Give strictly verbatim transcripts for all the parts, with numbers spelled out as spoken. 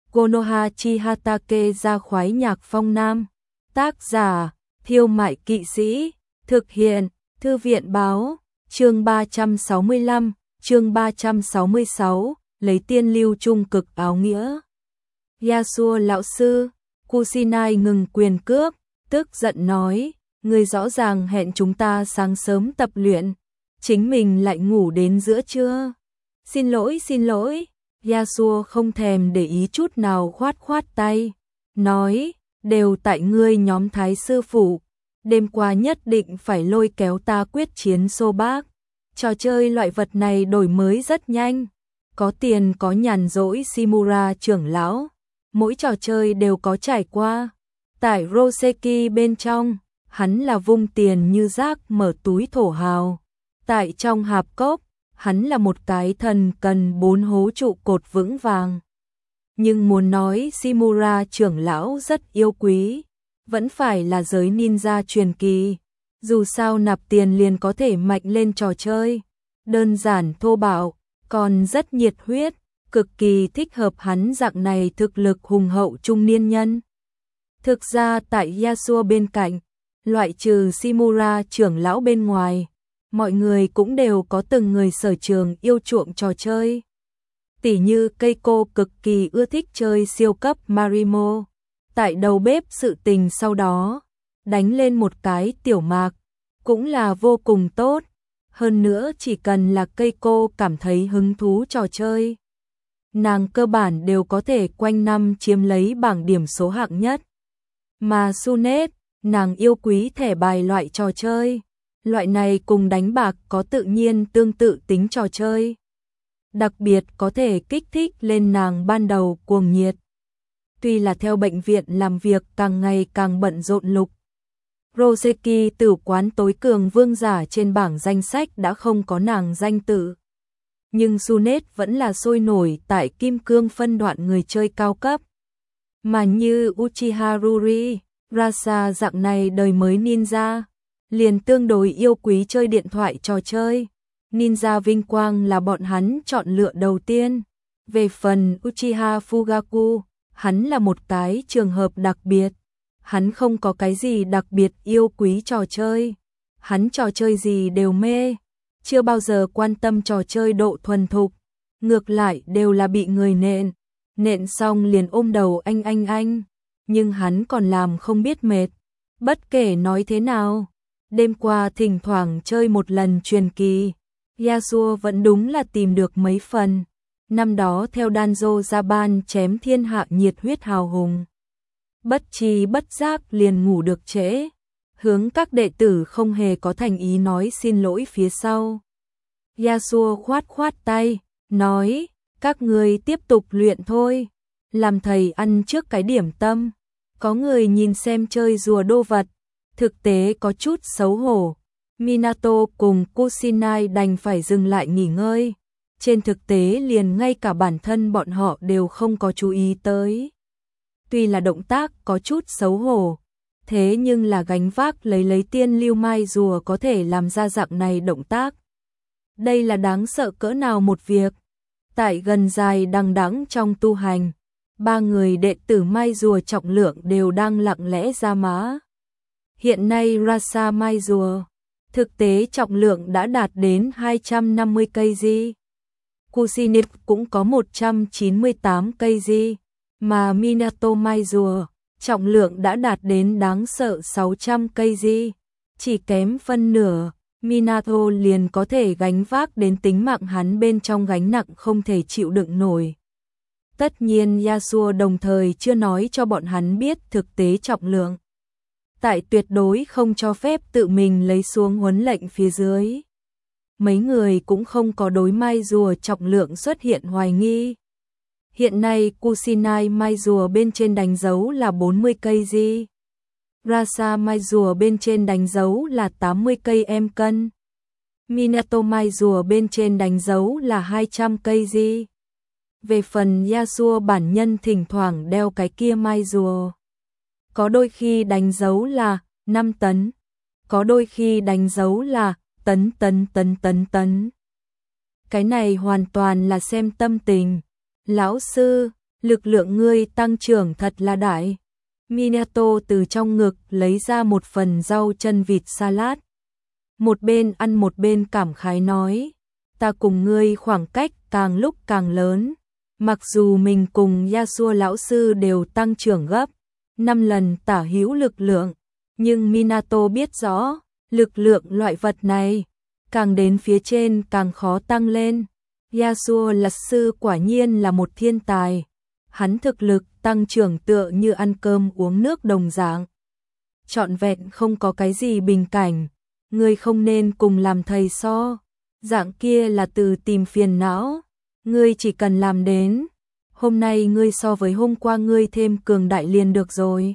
Konoha Chihatake ra khoái nhạc phong nam. Tác giả, Thiêu Mại Kỵ Sĩ. Thực hiện, Thư viện báo. Chương ba trăm sáu mươi lăm, chương ba trăm sáu mươi sáu, lấy tiên lưu trung cực áo nghĩa. Yasuo lão sư, Kusinai ngừng quyền cước, tức giận nói, người rõ ràng hẹn chúng ta sáng sớm tập luyện, chính mình lại ngủ đến giữa trưa. Xin lỗi xin lỗi, Yasuo không thèm để ý chút nào khoát khoát tay, nói, đều tại ngươi nhóm thái sư phụ, đêm qua nhất định phải lôi kéo ta quyết chiến xô bác. Trò chơi loại vật này đổi mới rất nhanh, có tiền có nhàn rỗi Shimura trưởng lão, mỗi trò chơi đều có trải qua. Tại Roseki bên trong, hắn là vung tiền như rác mở túi thổ hào. Tại trong hạp cốc, hắn là một cái thần cần bốn hố trụ cột vững vàng. Nhưng muốn nói Shimura trưởng lão rất yêu quý, vẫn phải là giới ninja truyền kỳ. Dù sao nạp tiền liền có thể mạnh lên trò chơi, đơn giản thô bạo, còn rất nhiệt huyết, cực kỳ thích hợp hắn dạng này thực lực hùng hậu trung niên nhân. Thực ra tại Yasuo bên cạnh, loại trừ Shimura trưởng lão bên ngoài, mọi người cũng đều có từng người sở trường yêu chuộng trò chơi. Tỉ như Keiko cực kỳ ưa thích chơi siêu cấp Marimo, tại đầu bếp sự tình sau đó, đánh lên một cái tiểu mạc, cũng là vô cùng tốt. Hơn nữa chỉ cần là Keiko cảm thấy hứng thú trò chơi, nàng cơ bản đều có thể quanh năm chiếm lấy bảng điểm số hạng nhất. Mà Sunet, nàng yêu quý thẻ bài loại trò chơi, loại này cùng đánh bạc có tự nhiên tương tự tính trò chơi. Đặc biệt có thể kích thích lên nàng ban đầu cuồng nhiệt. Tuy là theo bệnh viện làm việc càng ngày càng bận rộn lục, Roseki tử quán tối cường vương giả trên bảng danh sách đã không có nàng danh tự. Nhưng Sunet vẫn là sôi nổi tại kim cương phân đoạn người chơi cao cấp. Mà như Uchiha Ruri, Rasa dạng này đời mới ninja, liền tương đối yêu quý chơi điện thoại trò chơi. Ninja vinh quang là bọn hắn chọn lựa đầu tiên. Về phần Uchiha Fugaku, hắn là một cái trường hợp đặc biệt. Hắn không có cái gì đặc biệt yêu quý trò chơi. Hắn trò chơi gì đều mê, chưa bao giờ quan tâm trò chơi độ thuần thục. Ngược lại đều là bị người nện, nện xong liền ôm đầu anh anh anh. Nhưng hắn còn làm không biết mệt. Bất kể nói thế nào, đêm qua thỉnh thoảng chơi một lần truyền kỳ, Yasuo vẫn đúng là tìm được mấy phần. Năm đó theo Danzo Japan chém thiên hạ nhiệt huyết hào hùng, bất tri bất giác liền ngủ được trễ, hướng các đệ tử không hề có thành ý nói xin lỗi phía sau. Yasuo khoát khoát tay, nói, các người tiếp tục luyện thôi, làm thầy ăn trước cái điểm tâm. Có người nhìn xem chơi rùa đô vật, thực tế có chút xấu hổ. Minato cùng Kusinai đành phải dừng lại nghỉ ngơi. Trên thực tế liền ngay cả bản thân bọn họ đều không có chú ý tới. Tuy là động tác có chút xấu hổ, thế nhưng là gánh vác lấy lấy tiên lưu mai rùa có thể làm ra dạng này động tác. Đây là đáng sợ cỡ nào một việc. Tại gần dài đằng đẵng trong tu hành, ba người đệ tử mai rùa trọng lượng đều đang lặng lẽ ra má. Hiện nay Rasa mai rùa, thực tế trọng lượng đã đạt đến hai trăm năm mươi ki lô gam. Kusinit cũng có một trăm chín mươi tám ki lô gam, mà Minato mai rùa, trọng lượng đã đạt đến đáng sợ sáu trăm ki lô gam. Chỉ kém phân nửa, Minato liền có thể gánh vác đến tính mạng hắn bên trong gánh nặng không thể chịu đựng nổi. Tất nhiên Yasuo đồng thời chưa nói cho bọn hắn biết thực tế trọng lượng. Tại tuyệt đối không cho phép tự mình lấy xuống huấn lệnh phía dưới. Mấy người cũng không có đối mai rùa trọng lượng xuất hiện hoài nghi. Hiện nay Kusinai mai rùa bên trên đánh dấu là bốn mươi ki lô gam. Rasa mai rùa bên trên đánh dấu là tám mươi ki lô gam cân. Minato mai rùa bên trên đánh dấu là hai trăm ki lô gam. Về phần Yasuo bản nhân thỉnh thoảng đeo cái kia mai rùa, có đôi khi đánh dấu là năm tấn, có đôi khi đánh dấu là tấn tấn tấn tấn tấn. Cái này hoàn toàn là xem tâm tình. Lão sư, lực lượng ngươi tăng trưởng thật là đại. Minato từ trong ngực lấy ra một phần rau chân vịt salad. Một bên ăn một bên cảm khái nói, ta cùng ngươi khoảng cách càng lúc càng lớn. Mặc dù mình cùng Yasuo lão sư đều tăng trưởng gấp năm lần tả hữu lực lượng, nhưng Minato biết rõ, lực lượng loại vật này, càng đến phía trên càng khó tăng lên. Yasuo lão sư quả nhiên là một thiên tài. Hắn thực lực tăng trưởng tựa như ăn cơm uống nước đồng dạng. Trọn vẹn không có cái gì bình cảnh, ngươi không nên cùng làm thầy so. Dạng kia là từ tìm phiền não, ngươi chỉ cần làm đến. Hôm nay ngươi so với hôm qua ngươi thêm cường đại liền được rồi.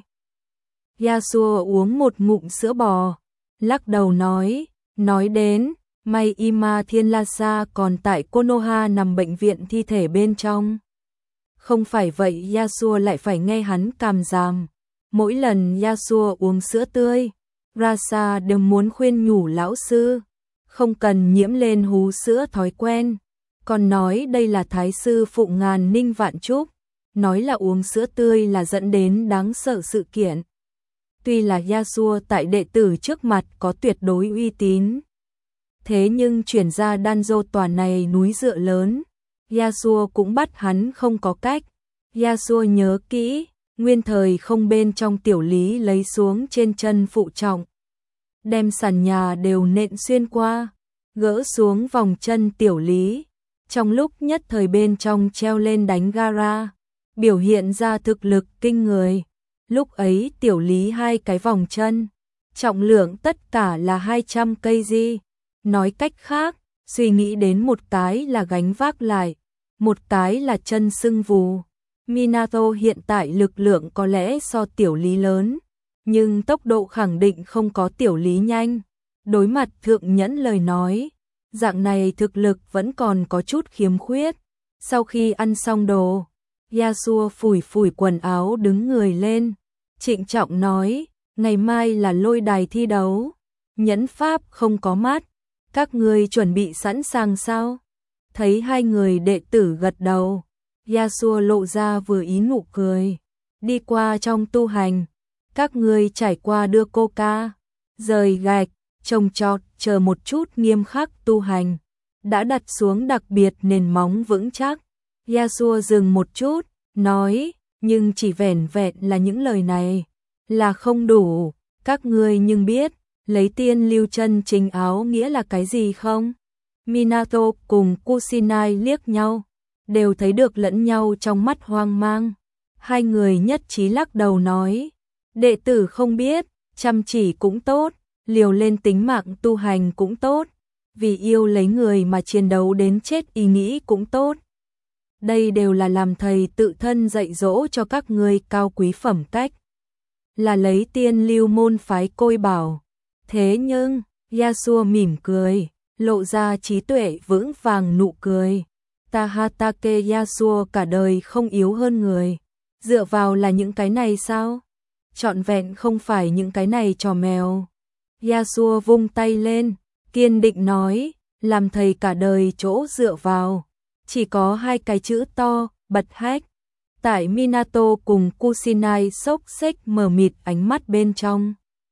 Yasuo uống một ngụm sữa bò, lắc đầu nói, nói đến, may Ima Thiên La Sa còn tại Konoha nằm bệnh viện thi thể bên trong. Không phải vậy Yasuo lại phải nghe hắn càm ràm. Mỗi lần Yasuo uống sữa tươi, Rasa đều muốn khuyên nhủ lão sư, không cần nhiễm lên hú sữa thói quen. Còn nói đây là thái sư phụ ngàn ninh vạn chúc, nói là uống sữa tươi là dẫn đến đáng sợ sự kiện. Tuy là Yasuo tại đệ tử trước mặt có tuyệt đối uy tín, thế nhưng chuyển ra Danzo tòa này núi dựa lớn, Yasuo cũng bắt hắn không có cách. Yasuo nhớ kỹ, nguyên thời không bên trong tiểu lý lấy xuống trên chân phụ trọng, đem sàn nhà đều nện xuyên qua, gỡ xuống vòng chân tiểu lý. Trong lúc nhất thời bên trong treo lên đánh gara, biểu hiện ra thực lực kinh người. Lúc ấy tiểu lý hai cái vòng chân, trọng lượng tất cả là hai trăm cây di. Nói cách khác, suy nghĩ đến một cái là gánh vác lại, một cái là chân sưng vù. Minato hiện tại lực lượng có lẽ so tiểu lý lớn, nhưng tốc độ khẳng định không có tiểu lý nhanh. Đối mặt thượng nhẫn lời nói, dạng này thực lực vẫn còn có chút khiếm khuyết. Sau khi ăn xong đồ, Yasuo phủi phủi quần áo đứng người lên, trịnh trọng nói, ngày mai là lôi đài thi đấu, nhẫn pháp không có mắt, các ngươi chuẩn bị sẵn sàng sao? Thấy hai người đệ tử gật đầu, Yasuo lộ ra vừa ý nụ cười, đi qua trong tu hành, các ngươi trải qua đưa coca, rời gạch, trồng trọt, chờ một chút nghiêm khắc tu hành, đã đặt xuống đặc biệt nền móng vững chắc. Yasuo dừng một chút, nói, nhưng chỉ vẻn vẹn là những lời này, là không đủ, các ngươi nhưng biết, lấy tiên lưu chân chính áo nghĩa là cái gì không? Minato cùng Kusinai liếc nhau, đều thấy được lẫn nhau trong mắt hoang mang. Hai người nhất trí lắc đầu nói, đệ tử không biết, chăm chỉ cũng tốt, liều lên tính mạng tu hành cũng tốt, vì yêu lấy người mà chiến đấu đến chết ý nghĩ cũng tốt. Đây đều là làm thầy tự thân dạy dỗ cho các ngươi cao quý phẩm cách, là lấy tiên lưu môn phái côi bảo. Thế nhưng, Yasuo mỉm cười, lộ ra trí tuệ vững vàng nụ cười. Tahatake Yasuo cả đời không yếu hơn người, dựa vào là những cái này sao? Trọn vẹn không phải những cái này trò mèo. Yasuo vung tay lên, kiên định nói, làm thầy cả đời chỗ dựa vào, chỉ có hai cái chữ to, bật hách. Tại Minato cùng Kusinai sốc xếch mờ mịt ánh mắt bên trong,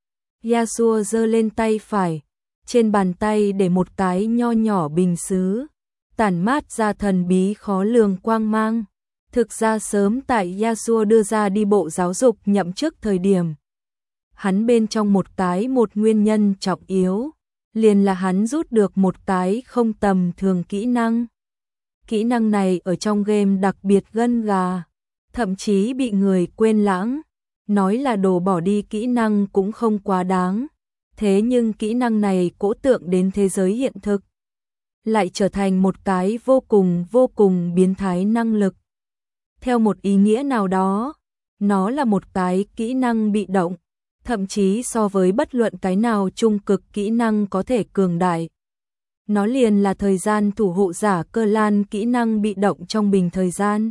Yasuo giơ lên tay phải, trên bàn tay để một cái nho nhỏ bình sứ, tản mát ra thần bí khó lường quang mang. Thực ra sớm tại Yasuo đưa ra đi bộ giáo dục nhậm chức thời điểm, hắn bên trong một cái một nguyên nhân trọng yếu, liền là hắn rút được một cái không tầm thường kỹ năng. Kỹ năng này ở trong game đặc biệt gân gà, thậm chí bị người quên lãng, nói là đồ bỏ đi kỹ năng cũng không quá đáng. Thế nhưng kỹ năng này cỗ tượng đến thế giới hiện thực, lại trở thành một cái vô cùng vô cùng biến thái năng lực. Theo một ý nghĩa nào đó, nó là một cái kỹ năng bị động, thậm chí so với bất luận cái nào trung cực kỹ năng có thể cường đại. Nó liền là thời gian thủ hộ giả Cơ Lan kỹ năng bị động trong bình thời gian.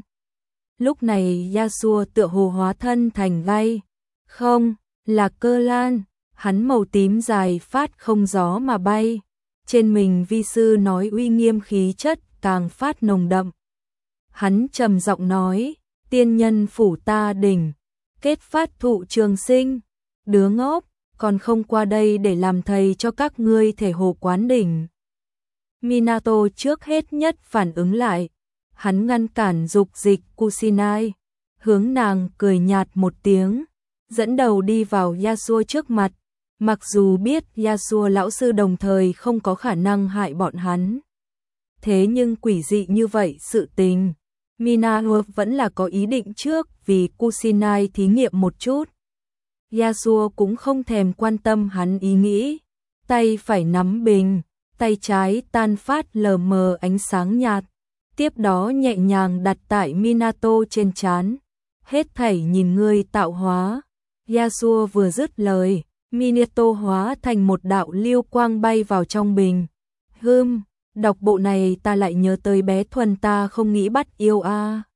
Lúc này Yasuo tựa hồ hóa thân thành gai, không, là Cơ Lan, hắn màu tím dài phát không gió mà bay, trên mình vi sư nói uy nghiêm khí chất càng phát nồng đậm. Hắn trầm giọng nói, tiên nhân phủ ta đỉnh, kết phát thụ trường sinh, đứa ngốc, còn không qua đây để làm thầy cho các ngươi thể hồ quán đỉnh. Minato trước hết nhất phản ứng lại, hắn ngăn cản dục dịch Kusinai, hướng nàng cười nhạt một tiếng, dẫn đầu đi vào Yasuo trước mặt, mặc dù biết Yasuo lão sư đồng thời không có khả năng hại bọn hắn. Thế nhưng quỷ dị như vậy sự tình, Minato vẫn là có ý định trước vì Kusinai thí nghiệm một chút. Yasuo cũng không thèm quan tâm hắn ý nghĩ, tay phải nắm bình, tay trái tan phát lờ mờ ánh sáng nhạt, tiếp đó nhẹ nhàng đặt tại Minato trên trán, hết thảy nhìn ngươi tạo hóa. Yasuo vừa dứt lời, Minato hóa thành một đạo lưu quang bay vào trong bình. Hừm, đọc bộ này ta lại nhớ tới bé Thuần ta không nghĩ bắt yêu a. À.